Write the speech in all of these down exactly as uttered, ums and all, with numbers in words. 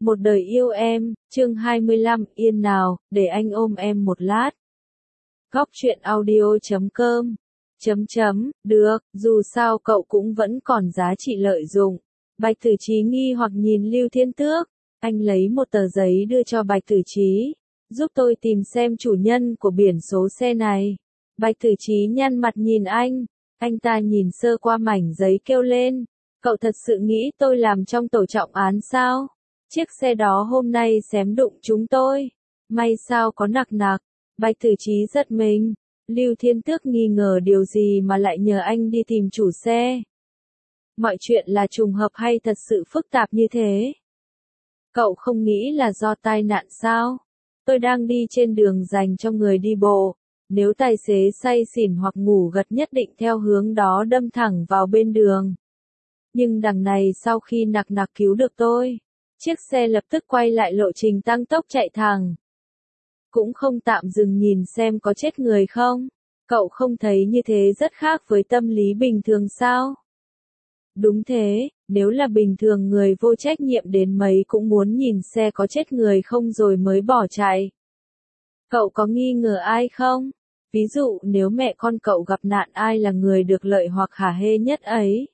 Một đời yêu em, chương hai mươi lăm, yên nào, để anh ôm em một lát. Góc truyện audio chấm com. Chấm chấm, được, dù sao cậu cũng vẫn còn giá trị lợi dụng. Bạch Tử Chí nghi hoặc nhìn Lưu Thiên Tước. Anh lấy một tờ giấy đưa cho Bạch Tử Chí. Giúp tôi tìm xem chủ nhân của biển số xe này. Bạch Tử Chí nhăn mặt nhìn anh. Anh ta nhìn sơ qua mảnh giấy kêu lên. Cậu thật sự nghĩ tôi làm trong tổ trọng án sao? Chiếc xe đó hôm nay xém đụng chúng tôi. May sao có nặc nặc. Bạch Tử Chí giật mình. Lưu Thiên Tước nghi ngờ điều gì mà lại nhờ anh đi tìm chủ xe. Mọi chuyện là trùng hợp hay thật sự phức tạp như thế? Cậu không nghĩ là do tai nạn sao? Tôi đang đi trên đường dành cho người đi bộ. Nếu tài xế say xỉn hoặc ngủ gật nhất định theo hướng đó đâm thẳng vào bên đường. Nhưng đằng này sau khi nặc nặc cứu được tôi, chiếc xe lập tức quay lại lộ trình tăng tốc chạy thẳng. Cũng không tạm dừng nhìn xem có chết người không? Cậu không thấy như thế rất khác với tâm lý bình thường sao? Đúng thế, nếu là bình thường người vô trách nhiệm đến mấy cũng muốn nhìn xe có chết người không rồi mới bỏ chạy. Cậu có nghi ngờ ai không? Ví dụ nếu mẹ con cậu gặp nạn ai là người được lợi hoặc hả hê nhất ấy?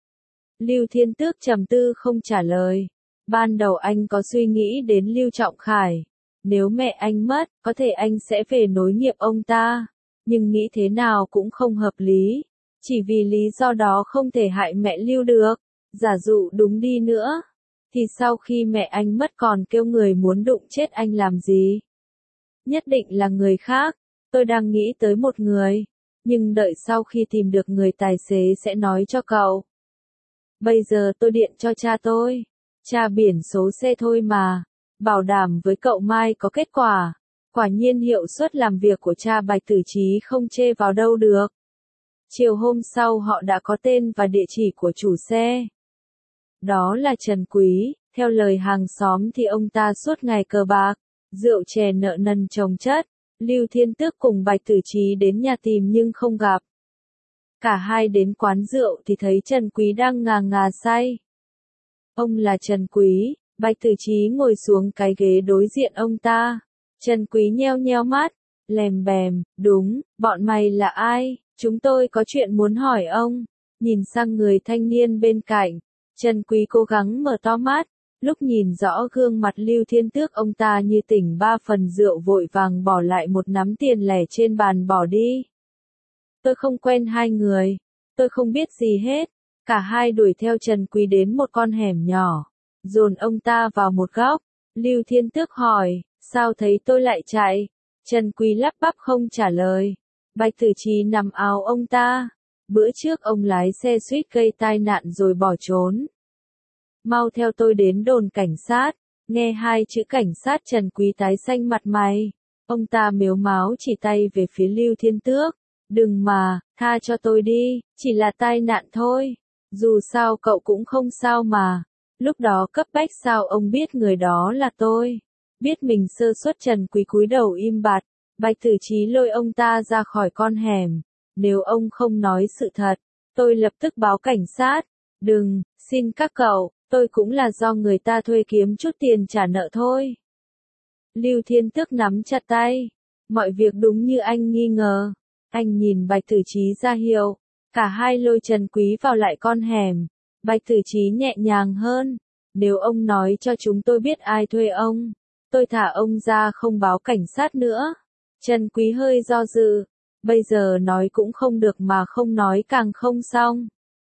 Lưu Thiên Tước trầm tư không trả lời. Ban đầu anh có suy nghĩ đến Lưu Trọng Khải. Nếu mẹ anh mất, có thể anh sẽ về nối nghiệp ông ta. Nhưng nghĩ thế nào cũng không hợp lý. Chỉ vì lý do đó không thể hại mẹ Lưu được. Giả dụ đúng đi nữa. Thì sau khi mẹ anh mất còn kêu người muốn đụng chết anh làm gì? Nhất định là người khác. Tôi đang nghĩ tới một người. Nhưng đợi sau khi tìm được người tài xế sẽ nói cho cậu. Bây giờ tôi điện cho cha tôi. Cha biển số xe thôi mà. Bảo đảm với cậu mai có kết quả. Quả nhiên hiệu suất làm việc của cha Bạch Tử Chí không chê vào đâu được. Chiều hôm sau họ đã có tên và địa chỉ của chủ xe. Đó là Trần Quý. Theo lời hàng xóm thì ông ta suốt ngày cờ bạc, rượu chè nợ nần chồng chất. Lưu Thiên Tước cùng Bạch Tử Chí đến nhà tìm nhưng không gặp. Cả hai đến quán rượu thì thấy Trần Quý đang ngà ngà say. Ông là Trần Quý. Bạch Tử Chí ngồi xuống cái ghế đối diện ông ta. Trần Quý nheo nheo mắt, lèm bèm, đúng, bọn mày là ai? Chúng tôi có chuyện muốn hỏi ông. Nhìn sang người thanh niên bên cạnh, Trần Quý cố gắng mở to mắt. Lúc nhìn rõ gương mặt Lưu Thiên Tước ông ta như tỉnh ba phần rượu vội vàng bỏ lại một nắm tiền lẻ trên bàn bỏ đi. Tôi không quen hai người. Tôi không biết gì hết. Cả hai đuổi theo Trần Quý đến một con hẻm nhỏ. Dồn ông ta vào một góc. Lưu Thiên Tước hỏi, sao thấy tôi lại chạy? Trần Quý lắp bắp không trả lời. Bạch Tử Chí nằm áo ông ta. Bữa trước ông lái xe suýt gây tai nạn rồi bỏ trốn. Mau theo tôi đến đồn cảnh sát. Nghe hai chữ cảnh sát Trần Quý tái xanh mặt mày. Ông ta mếu máo chỉ tay về phía Lưu Thiên Tước. Đừng mà, tha cho tôi đi, chỉ là tai nạn thôi. Dù sao cậu cũng không sao mà. Lúc đó cấp bách sao ông biết người đó là tôi. Biết mình sơ suất Trần Quý cúi đầu im bặt. Bạch Tử Chí lôi ông ta ra khỏi con hẻm. Nếu ông không nói sự thật, tôi lập tức báo cảnh sát. Đừng, xin các cậu, tôi cũng là do người ta thuê kiếm chút tiền trả nợ thôi. Lưu Thiên Tước nắm chặt tay. Mọi việc đúng như anh nghi ngờ. Anh nhìn Bạch Tử Chí ra hiệu. Cả hai lôi Trần Quý vào lại con hẻm. Bạch Tử Chí nhẹ nhàng hơn. Nếu ông nói cho chúng tôi biết ai thuê ông, tôi thả ông ra không báo cảnh sát nữa. Trần Quý hơi do dự. Bây giờ nói cũng không được mà không nói càng không xong.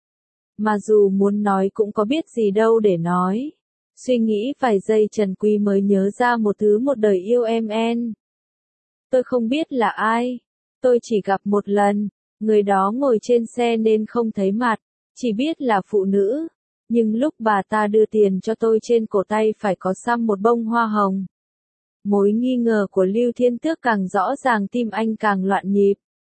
Mà dù muốn nói cũng có biết gì đâu để nói. Suy nghĩ vài giây Trần Quý mới nhớ ra một thứ một đời yêu em en. Tôi không biết là ai. Tôi chỉ gặp một lần. Người đó ngồi trên xe nên không thấy mặt. Chỉ biết là phụ nữ. Nhưng lúc bà ta đưa tiền cho tôi trên cổ tay phải có xăm một bông hoa hồng. Mối nghi ngờ của Lưu Thiên Tước càng rõ ràng tim anh càng loạn nhịp.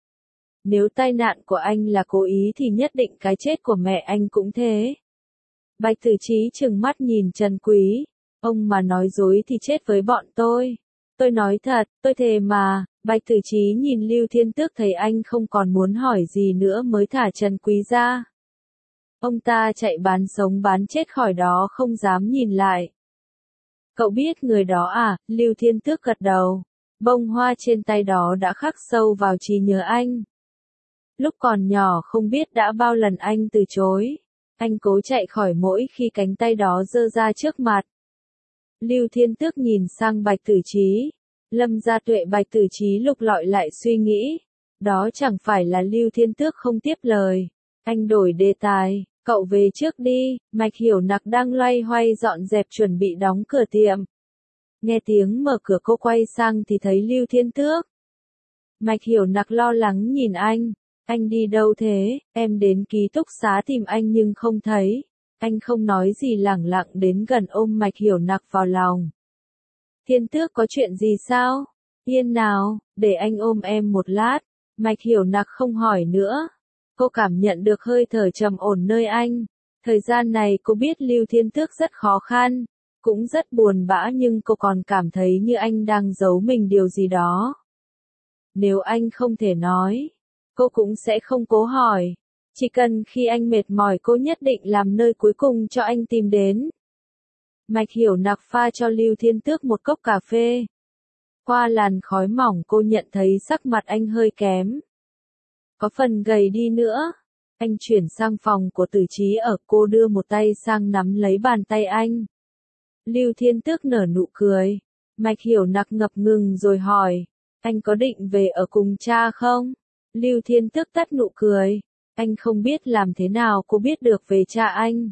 Nếu tai nạn của anh là cố ý thì nhất định cái chết của mẹ anh cũng thế. Bạch Tử Chí trừng mắt nhìn Trần Quý. Ông mà nói dối thì chết với bọn tôi. Tôi nói thật, tôi thề mà. Bạch Tử Chí nhìn Lưu Thiên Tước thấy anh không còn muốn hỏi gì nữa mới thả Trần Quý ra. Ông ta chạy bán sống bán chết khỏi đó không dám nhìn lại. Cậu biết người đó à? Lưu Thiên Tước gật đầu. Bông hoa trên tay đó đã khắc sâu vào trí nhớ anh. Lúc còn nhỏ không biết đã bao lần anh từ chối. Anh cố chạy khỏi mỗi khi cánh tay đó giơ ra trước mặt. Lưu Thiên Tước nhìn sang Bạch Tử Trí. Lâm Gia Tuệ Bạch Tử Trí lục lọi lại suy nghĩ. Đó chẳng phải là Lưu Thiên Tước không tiếp lời. Anh đổi đề tài, cậu về trước đi, Mạch Hiểu Nặc đang loay hoay dọn dẹp chuẩn bị đóng cửa tiệm. Nghe tiếng mở cửa cô quay sang thì thấy Lưu Thiên Tước. Mạch Hiểu Nặc lo lắng nhìn anh. Anh đi đâu thế? Em đến ký túc xá tìm anh nhưng không thấy. Anh không nói gì lẳng lặng đến gần ôm Mạch Hiểu Nặc vào lòng. Thiên Tước có chuyện gì sao? Yên nào, để anh ôm em một lát. Mạch Hiểu Nặc không hỏi nữa. Cô cảm nhận được hơi thở trầm ổn nơi anh. Thời gian này cô biết Lưu Thiên Tước rất khó khăn, cũng rất buồn bã nhưng cô còn cảm thấy như anh đang giấu mình điều gì đó. Nếu anh không thể nói, cô cũng sẽ không cố hỏi. Chỉ cần khi anh mệt mỏi cô nhất định làm nơi cuối cùng cho anh tìm đến. Mạch Hiểu Nặc pha cho Lưu Thiên Tước một cốc cà phê. Qua làn khói mỏng cô nhận thấy sắc mặt anh hơi kém. Có phần gầy đi nữa. Anh chuyển sang phòng của Tử Trí ở, cô đưa một tay sang nắm lấy bàn tay anh. Lưu Thiên Tước nở nụ cười. Mạch Hiểu Nặc ngập ngừng rồi hỏi. Anh có định về ở cùng cha không? Lưu Thiên Tước tắt nụ cười. Anh không biết làm thế nào cô biết được về cha anh.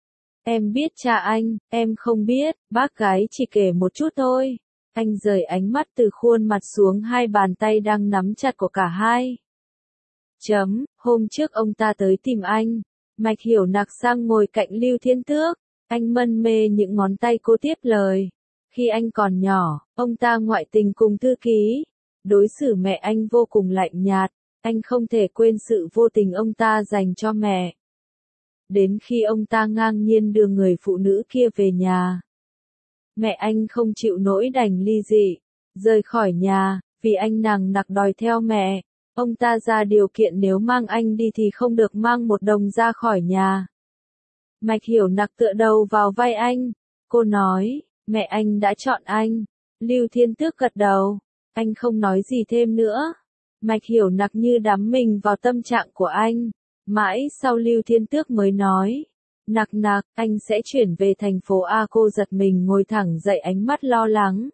Em biết cha anh, em không biết, bác gái chỉ kể một chút thôi. Anh rời ánh mắt từ khuôn mặt xuống hai bàn tay đang nắm chặt của cả hai. Chấm, hôm trước ông ta tới tìm anh. Mạch Hiểu Nặc sang ngồi cạnh Lưu Thiên Tước. Anh mân mê những ngón tay cô tiếp lời. Khi anh còn nhỏ, ông ta ngoại tình cùng thư ký. Đối xử mẹ anh vô cùng lạnh nhạt. Anh không thể quên sự vô tình ông ta dành cho mẹ. Đến khi ông ta ngang nhiên đưa người phụ nữ kia về nhà. Mẹ anh không chịu nổi đành ly dị, rời khỏi nhà, vì anh nằng nặc đòi theo mẹ. Ông ta ra điều kiện nếu mang anh đi thì không được mang một đồng ra khỏi nhà. Mạch Hiểu Nặc tựa đầu vào vai anh. Cô nói, mẹ anh đã chọn anh. Lưu Thiên Tước gật đầu. Anh không nói gì thêm nữa. Mạch Hiểu Nặc như đắm mình vào tâm trạng của anh. Mãi sau Lưu Thiên Tước mới nói. Nặc nặc, anh sẽ chuyển về thành phố A. Cô giật mình ngồi thẳng dậy, ánh mắt lo lắng.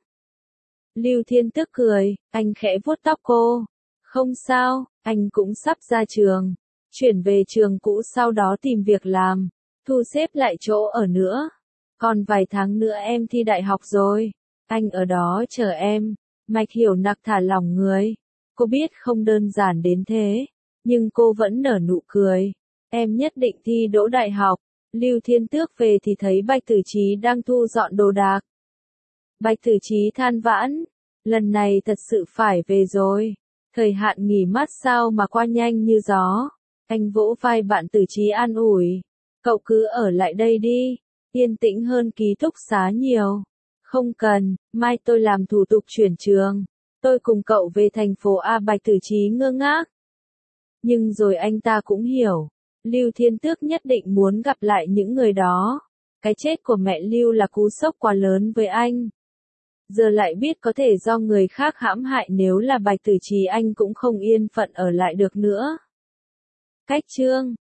Lưu Thiên Tước cười, anh khẽ vuốt tóc cô. Không sao, anh cũng sắp ra trường. Chuyển về trường cũ sau đó tìm việc làm. Thu xếp lại chỗ ở nữa. Còn vài tháng nữa em thi đại học rồi. Anh ở đó chờ em. Mạch Hiểu Nặc thả lỏng người. Cô biết không đơn giản đến thế. Nhưng cô vẫn nở nụ cười. Em nhất định thi đỗ đại học. Lưu Thiên Tước về thì thấy Bạch Tử Trí đang thu dọn đồ đạc. Bạch Tử Trí than vãn. Lần này thật sự phải về rồi. Thời hạn nghỉ mát sao mà qua nhanh như gió. Anh vỗ vai bạn Tử Trí an ủi. Cậu cứ ở lại đây đi. Yên tĩnh hơn ký túc xá nhiều. Không cần, mai tôi làm thủ tục chuyển trường. Tôi cùng cậu về thành phố A. Bạch Tử Trí ngơ ngác. Nhưng rồi anh ta cũng hiểu. Lưu Thiên Tước nhất định muốn gặp lại những người đó. Cái chết của mẹ Lưu là cú sốc quá lớn với anh. Giờ lại biết có thể do người khác hãm hại, nếu là Bạch Tử Trí anh cũng không yên phận ở lại được nữa. Cách chương